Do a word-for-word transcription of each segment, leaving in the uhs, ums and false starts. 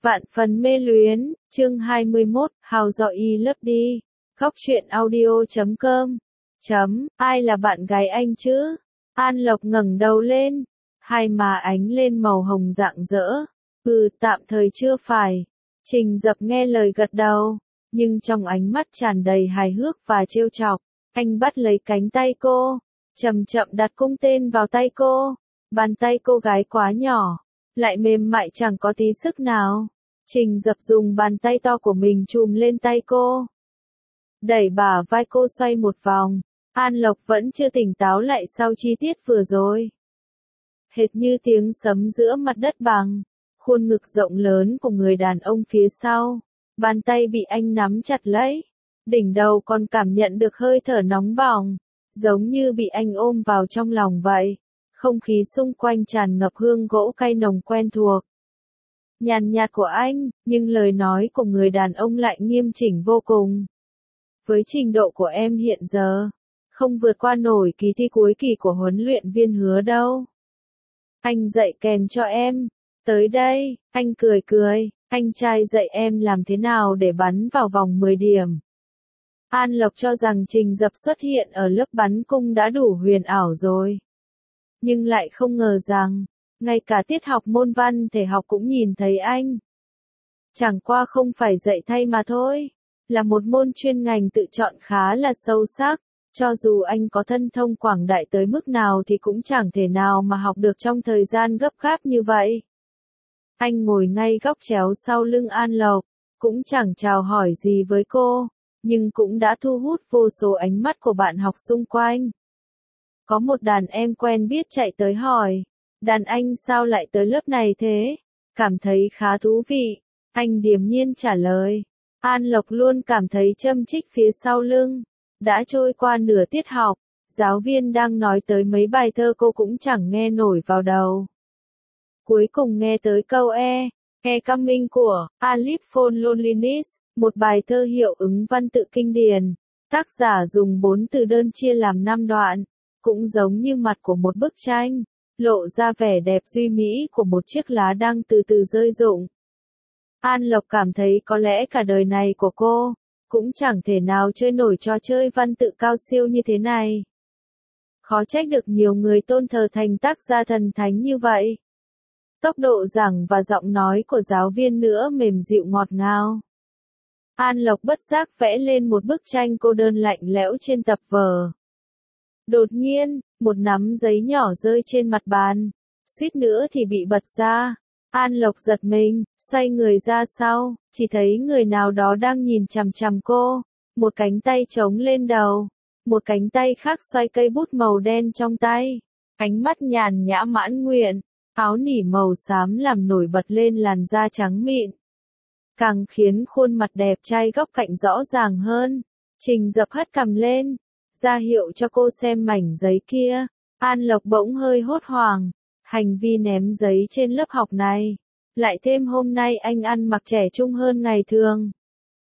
Vạn phần mê luyến, chương hai mươi mốt, How do I love đi. Góc truyện audio chấm com. Chấm, ai là bạn gái anh chứ? An Lộc ngẩng đầu lên, hai má ánh lên màu hồng rạng rỡ. Ừ, tạm thời chưa phải. Trình Dập nghe lời gật đầu, nhưng trong ánh mắt tràn đầy hài hước và trêu chọc. Anh bắt lấy cánh tay cô, chậm chậm đặt cung tên vào tay cô. Bàn tay cô gái quá nhỏ, lại mềm mại chẳng có tí sức nào. Trình Dập dùng bàn tay to của mình chùm lên tay cô, đẩy bả vai cô xoay một vòng. An Lộc vẫn chưa tỉnh táo lại sau chi tiết vừa rồi. Hệt như tiếng sấm giữa mặt đất bằng, khuôn ngực rộng lớn của người đàn ông phía sau, bàn tay bị anh nắm chặt lấy, đỉnh đầu còn cảm nhận được hơi thở nóng bỏng, giống như bị anh ôm vào trong lòng vậy. Không khí xung quanh tràn ngập hương gỗ cay nồng quen thuộc, nhàn nhạt của anh, nhưng lời nói của người đàn ông lại nghiêm chỉnh vô cùng. Với trình độ của em hiện giờ, không vượt qua nổi kỳ thi cuối kỳ của huấn luyện viên Hứa đâu. Anh dạy kèm cho em. Tới đây, anh cười cười, anh trai dạy em làm thế nào để bắn vào vòng mười điểm. An Lộc cho rằng Trình Dập xuất hiện ở lớp bắn cung đã đủ huyền ảo rồi. Nhưng lại không ngờ rằng, ngay cả tiết học môn văn thể học cũng nhìn thấy anh. Chẳng qua không phải dạy thay mà thôi, là một môn chuyên ngành tự chọn khá là sâu sắc. Cho dù anh có thân thông quảng đại tới mức nào thì cũng chẳng thể nào mà học được trong thời gian gấp gáp như vậy. Anh ngồi ngay góc chéo sau lưng An Lộc, cũng chẳng chào hỏi gì với cô, nhưng cũng đã thu hút vô số ánh mắt của bạn học xung quanh. Có một đàn em quen biết chạy tới hỏi, đàn anh sao lại tới lớp này thế? Cảm thấy khá thú vị. Anh điềm nhiên trả lời. An Lộc luôn cảm thấy châm chích phía sau lưng. Đã trôi qua nửa tiết học, giáo viên đang nói tới mấy bài thơ cô cũng chẳng nghe nổi vào đầu. Cuối cùng nghe tới câu E, E Coming của Alip for Loneliness, một bài thơ hiệu ứng văn tự kinh điển. Tác giả dùng bốn từ đơn chia làm năm đoạn, cũng giống như mặt của một bức tranh, lộ ra vẻ đẹp duy mỹ của một chiếc lá đang từ từ rơi rụng. An Lộc cảm thấy có lẽ cả đời này của cô cũng chẳng thể nào chơi nổi trò chơi văn tự cao siêu như thế này. Khó trách được nhiều người tôn thờ thành tác gia thần thánh như vậy. Tốc độ giảng và giọng nói của giáo viên nữa mềm dịu ngọt ngào. An Lộc bất giác vẽ lên một bức tranh cô đơn lạnh lẽo trên tập vở. Đột nhiên, một nắm giấy nhỏ rơi trên mặt bàn, suýt nữa thì bị bật ra. An Lộc giật mình, xoay người ra sau, chỉ thấy người nào đó đang nhìn chằm chằm cô, một cánh tay chống lên đầu, một cánh tay khác xoay cây bút màu đen trong tay, ánh mắt nhàn nhã mãn nguyện, áo nỉ màu xám làm nổi bật lên làn da trắng mịn, càng khiến khuôn mặt đẹp trai góc cạnh rõ ràng hơn. Trình Dập hất cằm lên, ra hiệu cho cô xem mảnh giấy kia. An Lộc bỗng hơi hốt hoảng. Hành vi ném giấy trên lớp học này, lại thêm hôm nay anh ăn mặc trẻ trung hơn ngày thường,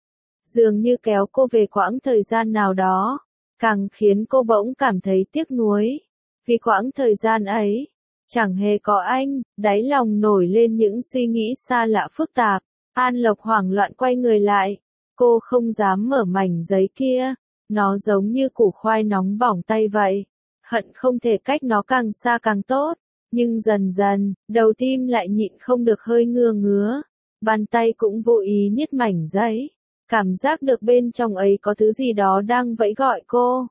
dường như kéo cô về quãng thời gian nào đó, càng khiến cô bỗng cảm thấy tiếc nuối. Vì quãng thời gian ấy, chẳng hề có anh, đáy lòng nổi lên những suy nghĩ xa lạ phức tạp. An Lộc hoảng loạn quay người lại, cô không dám mở mảnh giấy kia, nó giống như củ khoai nóng bỏng tay vậy, hận không thể cách nó càng xa càng tốt. Nhưng dần dần, đầu tim lại nhịn không được hơi ngứa ngứa, bàn tay cũng vô ý niết mảnh giấy, cảm giác được bên trong ấy có thứ gì đó đang vẫy gọi cô.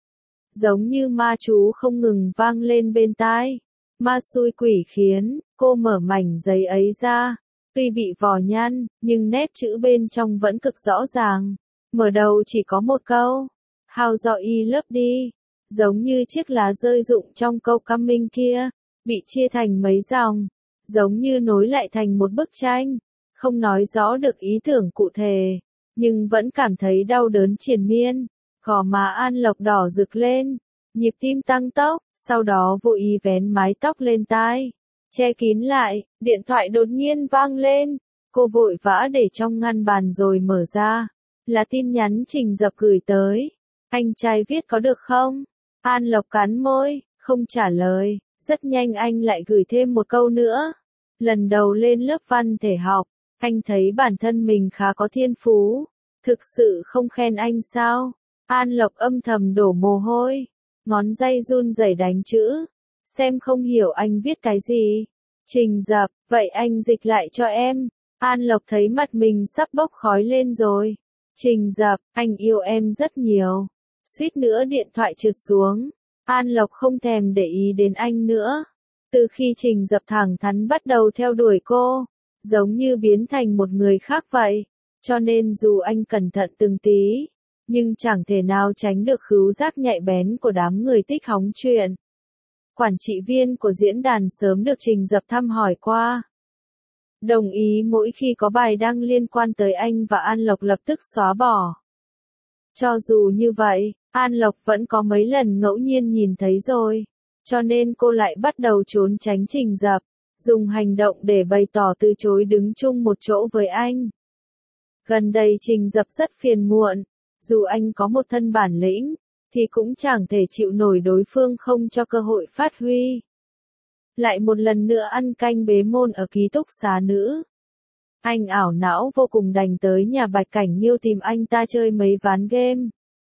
Giống như ma chú không ngừng vang lên bên tai, ma xui quỷ khiến, cô mở mảnh giấy ấy ra, tuy bị vò nhăn, nhưng nét chữ bên trong vẫn cực rõ ràng, mở đầu chỉ có một câu, How do I love đi, giống như chiếc lá rơi rụng trong câu Coming kia. Bị chia thành mấy dòng, giống như nối lại thành một bức tranh, không nói rõ được ý tưởng cụ thể, nhưng vẫn cảm thấy đau đớn triền miên. Gò má An Lộc đỏ rực lên, nhịp tim tăng tốc, sau đó vô ý vén mái tóc lên tai, che kín lại. Điện thoại đột nhiên vang lên, cô vội vã để trong ngăn bàn rồi mở ra, là tin nhắn Trình Dập gửi tới. Anh trai viết có được không? An Lộc cắn môi, không trả lời. Rất nhanh anh lại gửi thêm một câu nữa. Lần đầu lên lớp văn thể học, Anh thấy bản thân mình khá có thiên phú. Thực sự không khen anh sao? An Lộc âm thầm đổ mồ hôi. Ngón tay run rẩy đánh chữ. Xem không hiểu anh viết cái gì. Trình Dập, vậy anh dịch lại cho em. An Lộc thấy mặt mình sắp bốc khói lên rồi. Trình Dập, anh yêu em rất nhiều. Suýt nữa điện thoại trượt xuống. An Lộc không thèm để ý đến anh nữa. Từ khi Trình Dập thẳng thắn bắt đầu theo đuổi cô, giống như biến thành một người khác vậy. Cho nên dù anh cẩn thận từng tí, nhưng chẳng thể nào tránh được khứu giác nhạy bén của đám người thích hóng chuyện. Quản trị viên của diễn đàn sớm được Trình Dập thăm hỏi qua. Đồng ý mỗi khi có bài đăng liên quan tới anh và An Lộc lập tức xóa bỏ. Cho dù như vậy, An Lộc vẫn có mấy lần ngẫu nhiên nhìn thấy rồi. Cho nên cô lại bắt đầu trốn tránh Trình Dập, dùng hành động để bày tỏ từ chối đứng chung một chỗ với anh. Gần đây Trình Dập rất phiền muộn, dù anh có một thân bản lĩnh, thì cũng chẳng thể chịu nổi đối phương không cho cơ hội phát huy. Lại một lần nữa ăn canh bế môn ở ký túc xá nữ. Anh ảo não vô cùng đành tới nhà Bạch Cảnh Nghiêu tìm anh ta chơi mấy ván game.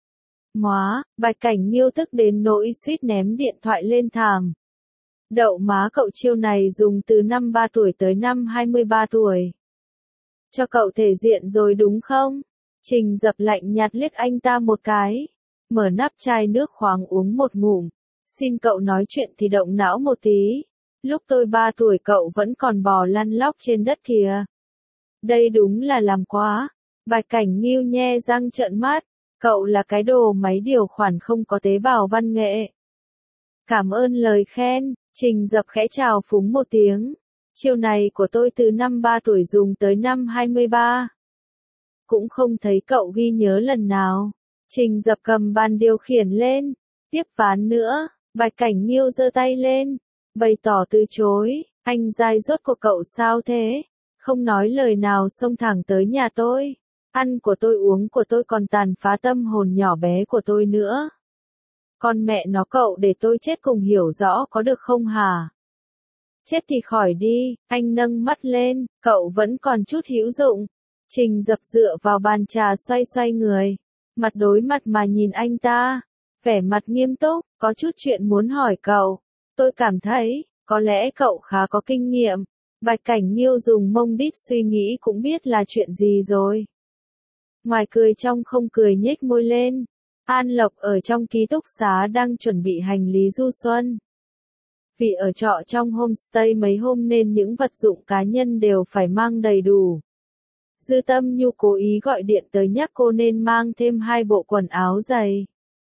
Móa, Bạch Cảnh Nghiêu tức đến nỗi suýt ném điện thoại lên thảm. Đậu má cậu chiêu này dùng từ năm ba tuổi tới năm hai mươi ba tuổi. Cho cậu thể diện rồi đúng không? Trình Dập lạnh nhạt liếc anh ta một cái. Mở nắp chai nước khoáng uống một ngụm. Xin cậu nói chuyện thì động não một tí. Lúc tôi ba tuổi cậu vẫn còn bò lăn lóc trên đất kìa. Đây đúng là làm quá. Bạch Cảnh Nghiêu nhe răng trợn mắt. Cậu là cái đồ máy điều khoản không có tế bào văn nghệ. Cảm ơn lời khen. Trình Dập khẽ chào phúng một tiếng. Chiêu này của tôi từ năm ba tuổi dùng tới năm hai mươi ba. Cũng không thấy cậu ghi nhớ lần nào. Trình Dập cầm bàn điều khiển lên. Tiếp ván nữa. Bạch Cảnh Nghiêu giơ tay lên. Bày tỏ từ chối. Anh dai dốt của cậu sao thế? Không nói lời nào xông thẳng tới nhà tôi. Ăn của tôi uống của tôi còn tàn phá tâm hồn nhỏ bé của tôi nữa. Con mẹ nó cậu để tôi chết cùng hiểu rõ có được không hả? Chết thì khỏi đi, anh nâng mắt lên, cậu vẫn còn chút hữu dụng. Trình Dập dựa vào bàn trà xoay xoay người. Mặt đối mặt mà nhìn anh ta. Vẻ mặt nghiêm túc, có chút chuyện muốn hỏi cậu. Tôi cảm thấy, có lẽ cậu khá có kinh nghiệm. Bạch Cảnh Nghiêu dùng mông đít suy nghĩ cũng biết là chuyện gì rồi. Ngoài cười trong không cười nhếch môi lên. An Lộc ở trong ký túc xá đang chuẩn bị hành lý du xuân. Vì ở trọ trong homestay mấy hôm nên những vật dụng cá nhân đều phải mang đầy đủ. Dư Tâm Nhu cố ý gọi điện tới nhắc cô nên mang thêm hai bộ quần áo dày.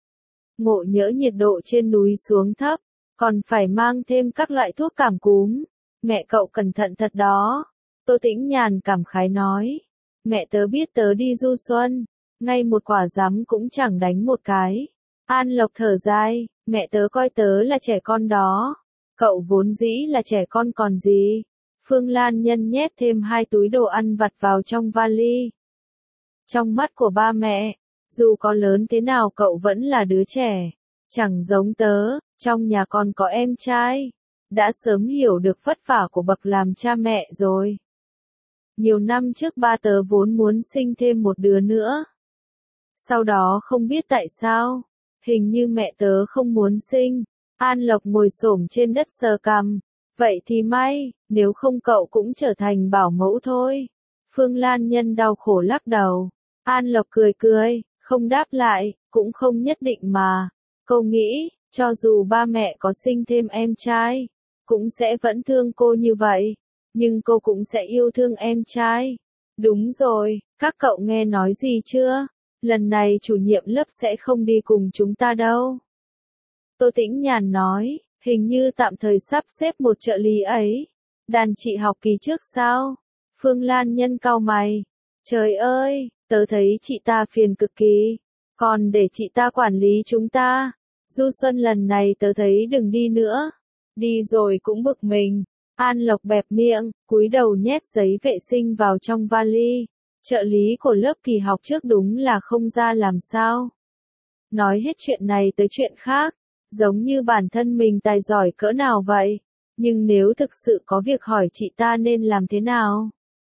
Ngộ nhỡ nhiệt độ trên núi xuống thấp, còn phải mang thêm các loại thuốc cảm cúm. Mẹ cậu cẩn thận thật đó. Tô Tĩnh Nhàn cảm khái nói. Mẹ tớ biết tớ đi du xuân, ngay một quả giám cũng chẳng đánh một cái. An Lộc thở dài, mẹ tớ coi tớ là trẻ con đó. Cậu vốn dĩ là trẻ con còn gì. Phương Lan Nhân nhét thêm hai túi đồ ăn vặt vào trong vali. Trong mắt của ba mẹ, dù có lớn thế nào cậu vẫn là đứa trẻ. Chẳng giống tớ, trong nhà còn có em trai. Đã sớm hiểu được vất vả của bậc làm cha mẹ rồi. Nhiều năm trước ba tớ vốn muốn sinh thêm một đứa nữa. Sau đó không biết tại sao, hình như mẹ tớ không muốn sinh. An Lộc ngồi xổm trên đất sờ cằm. Vậy thì may, nếu không cậu cũng trở thành bảo mẫu thôi. Phương Lan Nhân đau khổ lắc đầu. An Lộc cười cười, không đáp lại, cũng không nhất định mà. Cô nghĩ, cho dù ba mẹ có sinh thêm em trai, cũng sẽ vẫn thương cô như vậy. Nhưng cô cũng sẽ yêu thương em trai. Đúng rồi, các cậu nghe nói gì chưa? Lần này chủ nhiệm lớp sẽ không đi cùng chúng ta đâu. Tô Tĩnh Nhàn nói, hình như tạm thời sắp xếp một trợ lý ấy. Đàn chị học kỳ trước sao? Phương Lan Nhân cau mày. Trời ơi, tớ thấy chị ta phiền cực kỳ. Còn để chị ta quản lý chúng ta. Du xuân lần này tớ thấy đừng đi nữa. Đi rồi cũng bực mình. An Lộc bẹp miệng, cúi đầu nhét giấy vệ sinh vào trong vali. Trợ lý của lớp kỳ học trước đúng là không ra làm sao. Nói hết chuyện này tới chuyện khác, giống như bản thân mình tài giỏi cỡ nào vậy. Nhưng nếu thực sự có việc hỏi chị ta nên làm thế nào?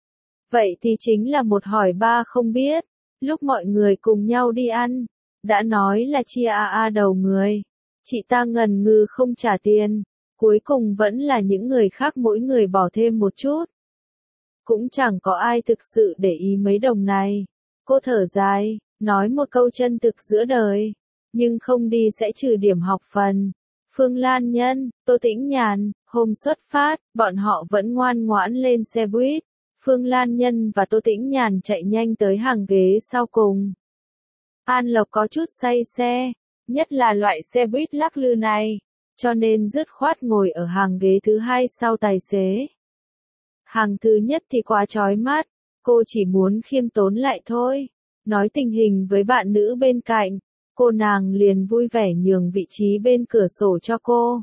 Vậy thì chính là một hỏi ba không biết. Lúc mọi người cùng nhau đi ăn, đã nói là chia a a đầu người. Chị ta ngần ngừ không trả tiền, cuối cùng vẫn là những người khác mỗi người bỏ thêm một chút. Cũng chẳng có ai thực sự để ý mấy đồng này. Cô thở dài, nói một câu chân thực giữa đời, nhưng không đi sẽ trừ điểm học phần. Phương Lan Nhân, Tô Tĩnh Nhàn, hôm xuất phát, bọn họ vẫn ngoan ngoãn lên xe buýt. Phương Lan Nhân và Tô Tĩnh Nhàn chạy nhanh tới hàng ghế sau cùng. An Lộc có chút say xe, nhất là loại xe buýt lắc lư này, cho nên dứt khoát ngồi ở hàng ghế thứ hai sau tài xế. Hàng thứ nhất thì quá chói mắt, cô chỉ muốn khiêm tốn lại thôi. Nói tình hình với bạn nữ bên cạnh, cô nàng liền vui vẻ nhường vị trí bên cửa sổ cho cô.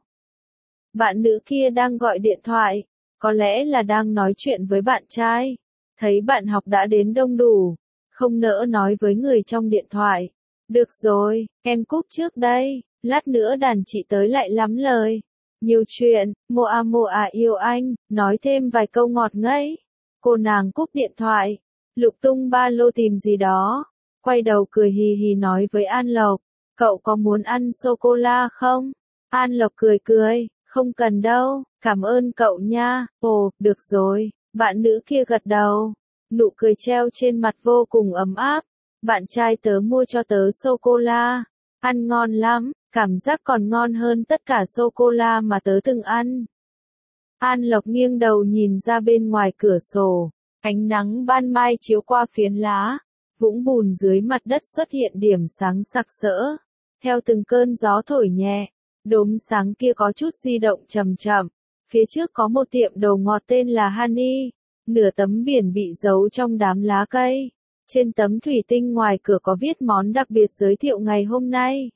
Bạn nữ kia đang gọi điện thoại, có lẽ là đang nói chuyện với bạn trai. Thấy bạn học đã đến đông đủ, không nỡ nói với người trong điện thoại. Được rồi, em cúp trước đây, lát nữa đàn chị tới lại lắm lời. Nhiều chuyện, mô a mô a yêu anh, nói thêm vài câu ngọt ngây. Cô nàng cúp điện thoại, lục tung ba lô tìm gì đó, quay đầu cười hì hì nói với An Lộc, cậu có muốn ăn sô-cô-la không? An Lộc cười cười, không cần đâu, cảm ơn cậu nha. Ồ, được rồi, bạn nữ kia gật đầu, nụ cười treo trên mặt vô cùng ấm áp. Bạn trai tớ mua cho tớ sô-cô-la, ăn ngon lắm, cảm giác còn ngon hơn tất cả sô-cô-la mà tớ từng ăn. An Lộc nghiêng đầu nhìn ra bên ngoài cửa sổ, ánh nắng ban mai chiếu qua phiến lá, vũng bùn dưới mặt đất xuất hiện điểm sáng sặc sỡ. Theo từng cơn gió thổi nhẹ, đốm sáng kia có chút di động chậm chậm. Phía trước có một tiệm đồ ngọt tên là Honey, nửa tấm biển bị giấu trong đám lá cây. Trên tấm thủy tinh ngoài cửa có viết món đặc biệt giới thiệu ngày hôm nay.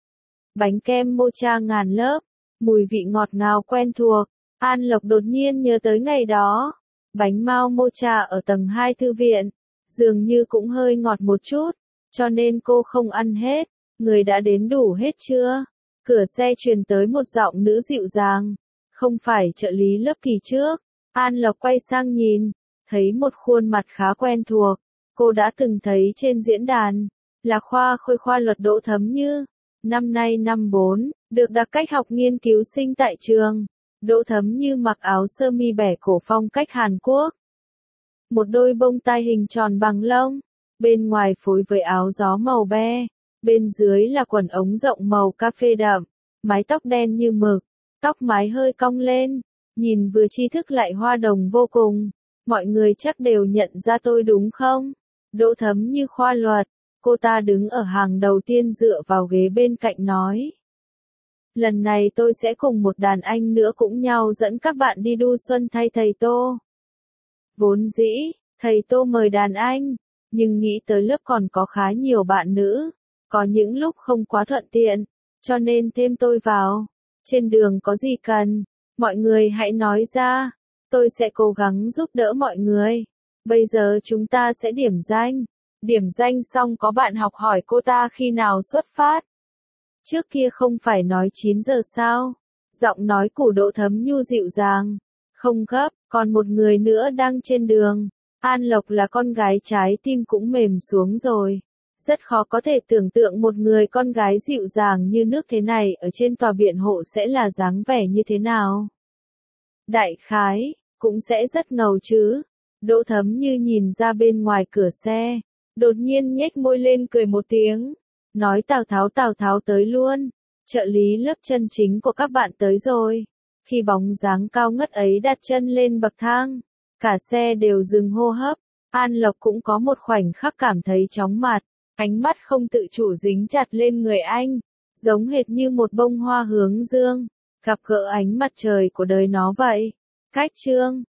Bánh kem mocha ngàn lớp, mùi vị ngọt ngào quen thuộc. An Lộc đột nhiên nhớ tới ngày đó. Bánh mao mocha ở tầng hai thư viện, dường như cũng hơi ngọt một chút, cho nên cô không ăn hết. Người đã đến đủ hết chưa? Cửa xe truyền tới một giọng nữ dịu dàng. Không phải trợ lý lớp kỳ trước. An Lộc quay sang nhìn, thấy một khuôn mặt khá quen thuộc. Cô đã từng thấy trên diễn đàn, là khoa khôi khoa luật Đỗ Thấm Như. Năm nay năm bốn, được đặc cách học nghiên cứu sinh tại trường. Đỗ Thấm Như mặc áo sơ mi bẻ cổ phong cách Hàn Quốc. Một đôi bông tai hình tròn bằng lông, bên ngoài phối với áo gió màu be, bên dưới là quần ống rộng màu cà phê đậm, mái tóc đen như mực, tóc mái hơi cong lên, nhìn vừa tri thức lại hoa đồng vô cùng. Mọi người chắc đều nhận ra tôi đúng không? Đỗ Thấm Như khoa luật, cô ta đứng ở hàng đầu tiên dựa vào ghế bên cạnh nói. Lần này tôi sẽ cùng một đàn anh nữa cũng nhau dẫn các bạn đi đu xuân thay thầy Tô. Vốn dĩ, thầy Tô mời đàn anh, nhưng nghĩ tới lớp còn có khá nhiều bạn nữ, có những lúc không quá thuận tiện, cho nên thêm tôi vào. Trên đường có gì cần, mọi người hãy nói ra, tôi sẽ cố gắng giúp đỡ mọi người. Bây giờ chúng ta sẽ điểm danh. Điểm danh xong có bạn học hỏi cô ta khi nào xuất phát. Trước kia không phải nói chín giờ sao? Giọng nói của Đỗ Thấm Nhu dịu dàng. Không gấp, còn một người nữa đang trên đường. An Lộc là con gái trái tim cũng mềm xuống rồi. Rất khó có thể tưởng tượng một người con gái dịu dàng như nước thế này ở trên tòa biện hộ sẽ là dáng vẻ như thế nào. Đại khái, cũng sẽ rất ngầu chứ. Đỗ Thấm Như nhìn ra bên ngoài cửa xe, đột nhiên nhếch môi lên cười một tiếng, nói Tào Tháo Tào Tháo tới luôn, trợ lý lớp chân chính của các bạn tới rồi. Khi bóng dáng cao ngất ấy đặt chân lên bậc thang, cả xe đều dừng hô hấp. An Lộc cũng có một khoảnh khắc cảm thấy chóng mặt, ánh mắt không tự chủ dính chặt lên người anh, giống hệt như một bông hoa hướng dương, gặp gỡ ánh mặt trời của đời nó vậy. Cách chương